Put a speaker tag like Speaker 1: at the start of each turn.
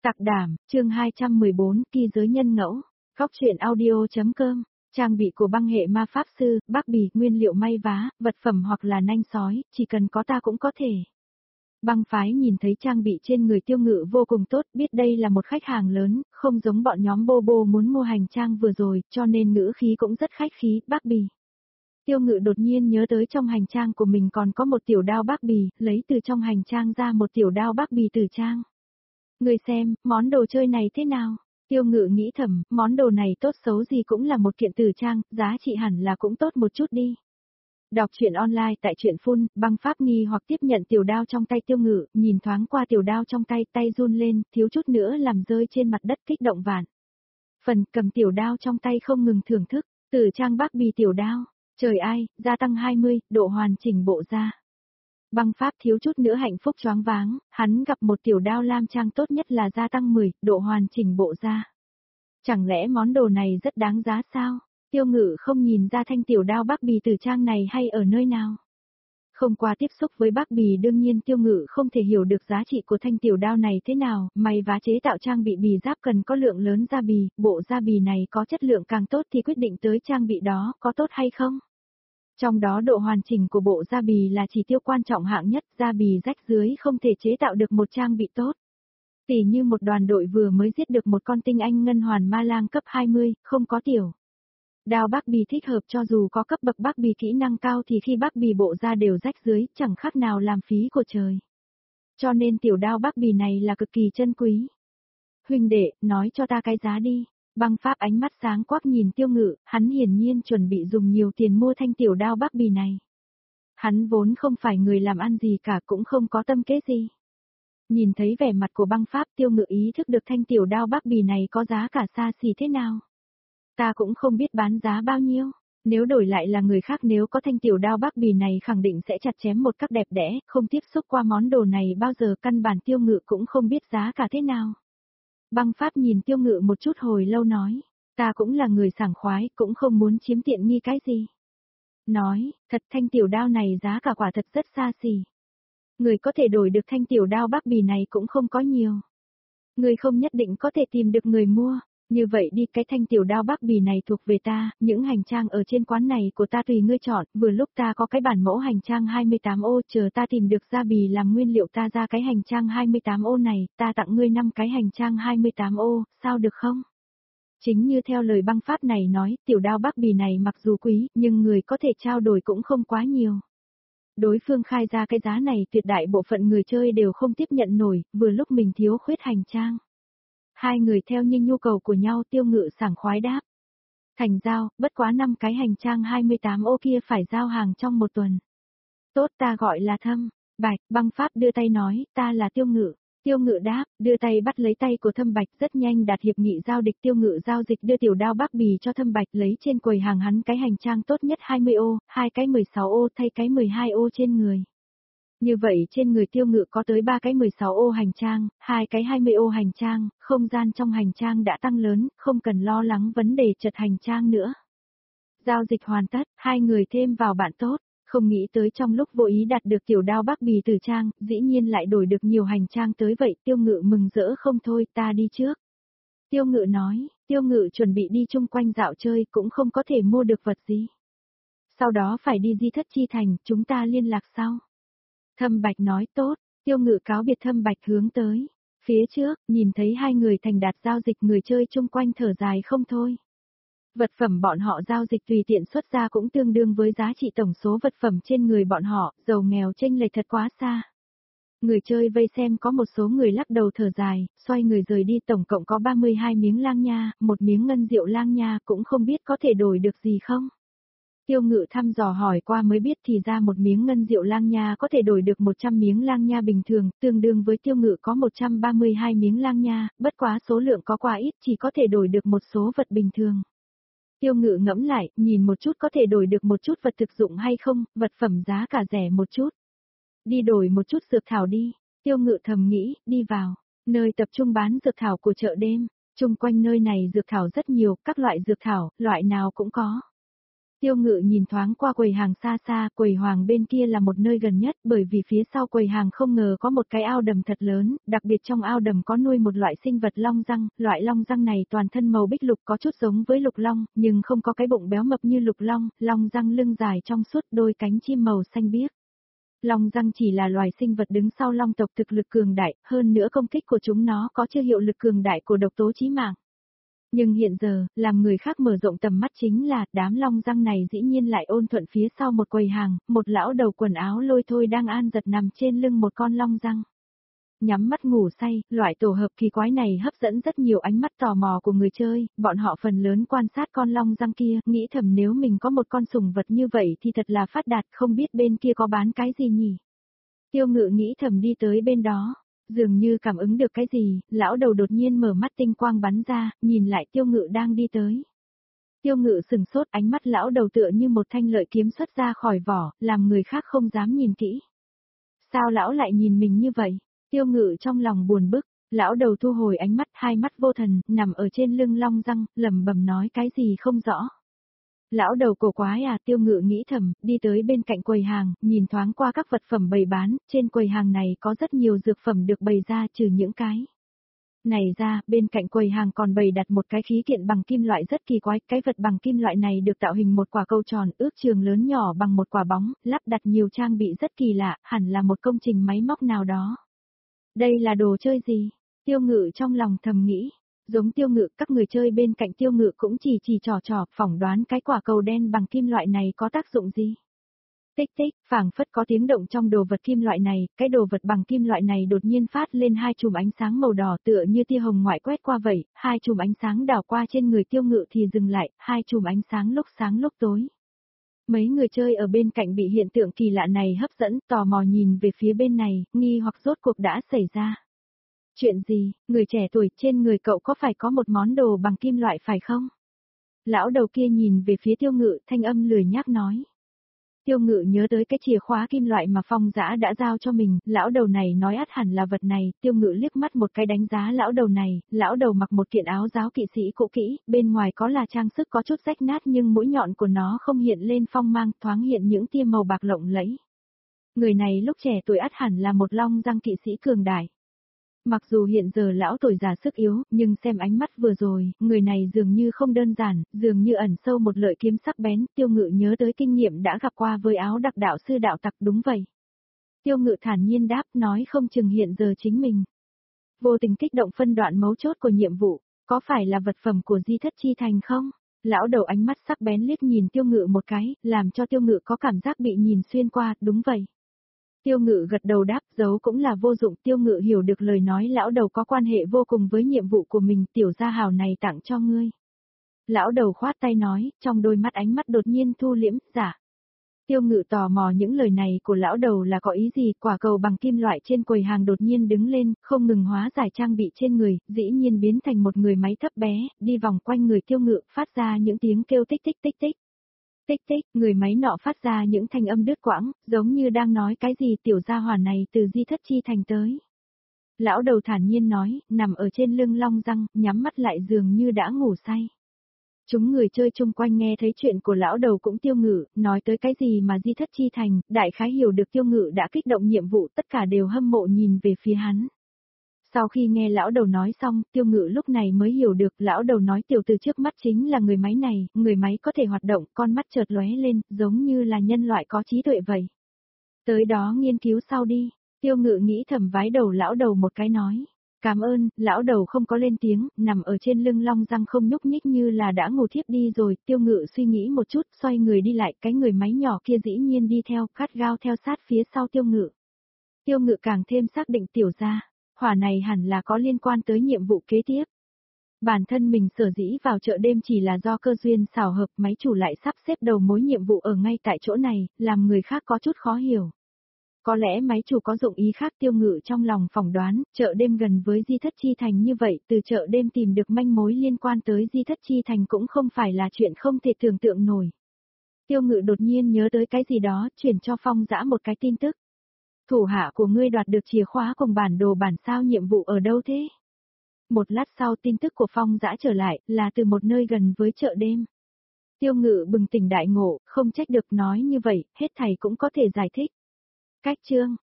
Speaker 1: Sạc đảm, chương 214, kỳ giới nhân ngẫu. Góc truyện audio.com. Trang bị của băng hệ ma pháp sư, bác bì, nguyên liệu may vá, vật phẩm hoặc là nanh sói, chỉ cần có ta cũng có thể. Băng phái nhìn thấy trang bị trên người Tiêu Ngự vô cùng tốt, biết đây là một khách hàng lớn, không giống bọn nhóm Bobo muốn mua hành trang vừa rồi, cho nên ngữ khí cũng rất khách khí, bác bì. Tiêu Ngự đột nhiên nhớ tới trong hành trang của mình còn có một tiểu đao bác bì, lấy từ trong hành trang ra một tiểu đao bác bì tử trang. Người xem, món đồ chơi này thế nào? Tiêu Ngự nghĩ thầm, món đồ này tốt xấu gì cũng là một kiện tử trang, giá trị hẳn là cũng tốt một chút đi. Đọc truyện online tại truyện Phun, băng pháp nghi hoặc tiếp nhận tiểu đao trong tay Tiêu Ngự, nhìn thoáng qua tiểu đao trong tay, tay run lên, thiếu chút nữa làm rơi trên mặt đất kích động vạn. Phần cầm tiểu đao trong tay không ngừng thưởng thức, tử trang bác bì tiểu đao, trời ai, gia tăng 20, độ hoàn chỉnh bộ da. Băng pháp thiếu chút nữa hạnh phúc choáng váng, hắn gặp một tiểu đao lam trang tốt nhất là gia tăng 10, độ hoàn chỉnh bộ da. Chẳng lẽ món đồ này rất đáng giá sao? Tiêu Ngự không nhìn ra thanh tiểu đao bác bì tử trang này hay ở nơi nào. Không qua tiếp xúc với bác bì đương nhiên Tiêu Ngự không thể hiểu được giá trị của thanh tiểu đao này thế nào, may vá chế tạo trang bị bì giáp cần có lượng lớn da bì, bộ da bì này có chất lượng càng tốt thì quyết định tới trang bị đó có tốt hay không. Trong đó độ hoàn chỉnh của bộ da bì là chỉ tiêu quan trọng hạng nhất, da bì rách dưới không thể chế tạo được một trang bị tốt. Tỉ như một đoàn đội vừa mới giết được một con tinh anh ngân hoàn ma lang cấp 20, không có tiểu đao bác bì thích hợp cho dù có cấp bậc bác bì kỹ năng cao thì khi bác bì bộ da đều rách dưới, chẳng khác nào làm phí của trời. Cho nên tiểu đao bác bì này là cực kỳ chân quý. Huynh đệ, nói cho ta cái giá đi. Băng pháp ánh mắt sáng quắc nhìn Tiêu Ngự, hắn hiển nhiên chuẩn bị dùng nhiều tiền mua thanh tiểu đao bác bì này. Hắn vốn không phải người làm ăn gì cả cũng không có tâm kế gì. Nhìn thấy vẻ mặt của băng pháp Tiêu Ngự ý thức được thanh tiểu đao bác bì này có giá cả xa xỉ thế nào. Ta cũng không biết bán giá bao nhiêu, nếu đổi lại là người khác nếu có thanh tiểu đao bác bì này khẳng định sẽ chặt chém một cách đẹp đẽ, không tiếp xúc qua món đồ này bao giờ căn bản Tiêu Ngự cũng không biết giá cả thế nào. Băng pháp nhìn Tiêu Ngự một chút hồi lâu nói, ta cũng là người sảng khoái, cũng không muốn chiếm tiện nghi cái gì. Nói, thật thanh tiểu đao này giá cả quả thật rất xa xỉ. Người có thể đổi được thanh tiểu đao bác bì này cũng không có nhiều. Người không nhất định có thể tìm được người mua. Như vậy đi cái thanh tiểu đao bác bì này thuộc về ta, những hành trang ở trên quán này của ta tùy ngươi chọn, vừa lúc ta có cái bản mẫu hành trang 28 ô chờ ta tìm được da bì làm nguyên liệu ta ra cái hành trang 28 ô này, ta tặng ngươi 5 cái hành trang 28 ô, sao được không? Chính như theo lời băng pháp này nói, tiểu đao bác bì này mặc dù quý, nhưng người có thể trao đổi cũng không quá nhiều. Đối phương khai ra cái giá này tuyệt đại bộ phận người chơi đều không tiếp nhận nổi, vừa lúc mình thiếu khuyết hành trang. Hai người theo như nhu cầu của nhau Tiêu Ngự sảng khoái đáp. Thành giao, bất quá 5 cái hành trang 28 ô kia phải giao hàng trong một tuần. Tốt ta gọi là Thâm Bạch, băng pháp đưa tay nói, ta là Tiêu Ngự. Tiêu Ngự đáp, đưa tay bắt lấy tay của Thâm Bạch rất nhanh đạt hiệp nghị giao dịch Tiêu Ngự giao dịch đưa tiểu đao bác bì cho Thâm Bạch lấy trên quầy hàng hắn cái hành trang tốt nhất 20 ô, 2 cái 16 ô thay cái 12 ô trên người. Như vậy trên người Tiêu Ngự có tới 3 cái 16 ô hành trang, 2 cái 20 ô hành trang, không gian trong hành trang đã tăng lớn, không cần lo lắng vấn đề chật hành trang nữa. Giao dịch hoàn tất, hai người thêm vào bạn tốt, không nghĩ tới trong lúc vô ý đạt được tiểu đao bác bì tử trang, dĩ nhiên lại đổi được nhiều hành trang tới vậy Tiêu Ngự mừng rỡ không thôi ta đi trước. Tiêu Ngự nói, Tiêu Ngự chuẩn bị đi chung quanh dạo chơi cũng không có thể mua được vật gì. Sau đó phải đi Di Thất Chi Thành, chúng ta liên lạc sau. Thâm Bạch nói tốt, Tiêu Ngự cáo biệt Thâm Bạch hướng tới. Phía trước, nhìn thấy hai người thành đạt giao dịch người chơi chung quanh thở dài không thôi. Vật phẩm bọn họ giao dịch tùy tiện xuất ra cũng tương đương với giá trị tổng số vật phẩm trên người bọn họ, giàu nghèo chênh lệch thật quá xa. Người chơi vây xem có một số người lắc đầu thở dài, xoay người rời đi tổng cộng có 32 miếng lang nha, một miếng ngân rượu lang nha cũng không biết có thể đổi được gì không. Tiêu Ngự thăm dò hỏi qua mới biết thì ra một miếng ngân rượu lang nha có thể đổi được 100 miếng lang nha bình thường, tương đương với Tiêu Ngự có 132 miếng lang nha, bất quá số lượng có quá ít chỉ có thể đổi được một số vật bình thường. Tiêu Ngự ngẫm lại, nhìn một chút có thể đổi được một chút vật thực dụng hay không, vật phẩm giá cả rẻ một chút. Đi đổi một chút dược thảo đi, Tiêu Ngự thầm nghĩ, đi vào, nơi tập trung bán dược thảo của chợ đêm, chung quanh nơi này dược thảo rất nhiều, các loại dược thảo, loại nào cũng có. Tiêu Ngự nhìn thoáng qua quầy hàng xa xa, quầy hàng bên kia là một nơi gần nhất, bởi vì phía sau quầy hàng không ngờ có một cái ao đầm thật lớn, đặc biệt trong ao đầm có nuôi một loại sinh vật long răng, loại long răng này toàn thân màu bích lục có chút giống với lục long, nhưng không có cái bụng béo mập như lục long răng lưng dài trong suốt, đôi cánh chim màu xanh biếc. Long răng chỉ là loài sinh vật đứng sau long tộc thực lực cường đại, hơn nữa công kích của chúng nó có chưa hiệu lực cường đại của độc tố chí mạng. Nhưng hiện giờ, làm người khác mở rộng tầm mắt chính là, đám long răng này dĩ nhiên lại ôn thuận phía sau một quầy hàng, một lão đầu quần áo lôi thôi đang an giật nằm trên lưng một con long răng. Nhắm mắt ngủ say, loại tổ hợp kỳ quái này hấp dẫn rất nhiều ánh mắt tò mò của người chơi, bọn họ phần lớn quan sát con long răng kia, nghĩ thầm nếu mình có một con sủng vật như vậy thì thật là phát đạt, không biết bên kia có bán cái gì nhỉ. Tiêu Ngự nghĩ thầm đi tới bên đó. Dường như cảm ứng được cái gì, lão đầu đột nhiên mở mắt tinh quang bắn ra, nhìn lại Tiêu Ngự đang đi tới. Tiêu Ngự sừng sốt, ánh mắt lão đầu tựa như một thanh lợi kiếm xuất ra khỏi vỏ, làm người khác không dám nhìn kỹ. Sao lão lại nhìn mình như vậy? Tiêu Ngự trong lòng buồn bực, lão đầu thu hồi ánh mắt, hai mắt vô thần, nằm ở trên lưng long răng, lẩm bẩm nói cái gì không rõ. Lão đầu cổ quái à, Tiêu Ngự nghĩ thầm, đi tới bên cạnh quầy hàng, nhìn thoáng qua các vật phẩm bày bán, trên quầy hàng này có rất nhiều dược phẩm được bày ra trừ những cái này ra, bên cạnh quầy hàng còn bày đặt một cái khí kiện bằng kim loại rất kỳ quái, cái vật bằng kim loại này được tạo hình một quả cầu tròn, ước chừng lớn nhỏ bằng một quả bóng, lắp đặt nhiều trang bị rất kỳ lạ, hẳn là một công trình máy móc nào đó. Đây là đồ chơi gì? Tiêu Ngự trong lòng thầm nghĩ. Giống Tiêu Ngự, các người chơi bên cạnh Tiêu Ngự cũng chỉ trò, phỏng đoán cái quả cầu đen bằng kim loại này có tác dụng gì. Tích tích, phảng phất có tiếng động trong đồ vật kim loại này, cái đồ vật bằng kim loại này đột nhiên phát lên hai chùm ánh sáng màu đỏ tựa như tia hồng ngoại quét qua vậy, hai chùm ánh sáng đảo qua trên người Tiêu Ngự thì dừng lại, hai chùm ánh sáng lúc tối. Mấy người chơi ở bên cạnh bị hiện tượng kỳ lạ này hấp dẫn, tò mò nhìn về phía bên này, nghi hoặc rốt cuộc đã xảy ra. Chuyện gì, người trẻ tuổi, trên người cậu có phải có một món đồ bằng kim loại phải không? Lão đầu kia nhìn về phía Tiêu Ngự, thanh âm lười nhác nói. Tiêu Ngự nhớ tới cái chìa khóa kim loại mà Phong Dã đã giao cho mình, lão đầu này nói ắt hẳn là vật này, Tiêu Ngự liếc mắt một cái đánh giá lão đầu này, lão đầu mặc một kiện áo giáo kỵ sĩ cũ kỹ, bên ngoài có là trang sức có chút rách nát nhưng mũi nhọn của nó không hiện lên phong mang, thoáng hiện những tia màu bạc lộng lẫy. Người này lúc trẻ tuổi ắt hẳn là một long răng kỵ sĩ cường đại. Mặc dù hiện giờ lão tuổi già sức yếu, nhưng xem ánh mắt vừa rồi, người này dường như không đơn giản, dường như ẩn sâu một lợi kiếm sắc bén, Tiêu Ngự nhớ tới kinh nghiệm đã gặp qua với áo đặc đạo sư đạo tặc, đúng vậy. Tiêu Ngự thản nhiên đáp, nói không chừng hiện giờ chính mình. Vô tình kích động phân đoạn mấu chốt của nhiệm vụ, có phải là vật phẩm của Di Thất Chi Thành không? Lão đầu ánh mắt sắc bén liếc nhìn Tiêu Ngự một cái, làm cho Tiêu Ngự có cảm giác bị nhìn xuyên qua, đúng vậy. Tiêu Ngự gật đầu đáp, giấu cũng là vô dụng, Tiêu Ngự hiểu được lời nói lão đầu có quan hệ vô cùng với nhiệm vụ của mình, tiểu gia hào này tặng cho ngươi. Lão đầu khoát tay nói, trong đôi mắt ánh mắt đột nhiên thu liễm, dạ. Tiêu Ngự tò mò những lời này của lão đầu là có ý gì, quả cầu bằng kim loại trên quầy hàng đột nhiên đứng lên, không ngừng hóa giải trang bị trên người, dĩ nhiên biến thành một người máy thấp bé, đi vòng quanh người Tiêu Ngự, phát ra những tiếng kêu tích tích tích tích. Tích tích, người máy nọ phát ra những thanh âm đứt quãng, giống như đang nói cái gì tiểu gia hỏa này từ Di Thất Chi Thành tới. Lão đầu thản nhiên nói, nằm ở trên lưng long răng, nhắm mắt lại dường như đã ngủ say. Chúng người chơi chung quanh nghe thấy chuyện của lão đầu cũng Tiêu Ngự, nói tới cái gì mà Di Thất Chi Thành, đại khái hiểu được Tiêu Ngự đã kích động nhiệm vụ, tất cả đều hâm mộ nhìn về phía hắn. Sau khi nghe lão đầu nói xong, Tiêu Ngự lúc này mới hiểu được, lão đầu nói tiểu tử trước mắt chính là người máy này, người máy có thể hoạt động, con mắt chợt lóe lên, giống như là nhân loại có trí tuệ vậy. Tới đó nghiên cứu sau đi, Tiêu Ngự nghĩ thầm vái đầu lão đầu một cái nói. Cảm ơn, lão đầu không có lên tiếng, nằm ở trên lưng long răng không nhúc nhích như là đã ngủ thiếp đi rồi, Tiêu Ngự suy nghĩ một chút, xoay người đi lại, cái người máy nhỏ kia dĩ nhiên đi theo, gắt gao theo sát phía sau Tiêu Ngự. Tiêu Ngự càng thêm xác định tiểu ra. Hỏa này hẳn là có liên quan tới nhiệm vụ kế tiếp. Bản thân mình sở dĩ vào chợ đêm chỉ là do cơ duyên xảo hợp, máy chủ lại sắp xếp đầu mối nhiệm vụ ở ngay tại chỗ này, làm người khác có chút khó hiểu. Có lẽ máy chủ có dụng ý khác, Tiêu Ngự trong lòng phỏng đoán, chợ đêm gần với Di Thất Chi Thành như vậy, từ chợ đêm tìm được manh mối liên quan tới Di Thất Chi Thành cũng không phải là chuyện không thể tưởng tượng nổi. Tiêu Ngự đột nhiên nhớ tới cái gì đó, chuyển cho Phong Dã một cái tin tức. Thủ hạ của ngươi đoạt được chìa khóa cùng bản đồ bản sao nhiệm vụ ở đâu thế? Một lát sau tin tức của Phong Dã trở lại, là từ một nơi gần với chợ đêm. Tiêu Ngự bừng tỉnh đại ngộ, không trách được nói như vậy, hết thầy cũng có thể giải thích. Cách chương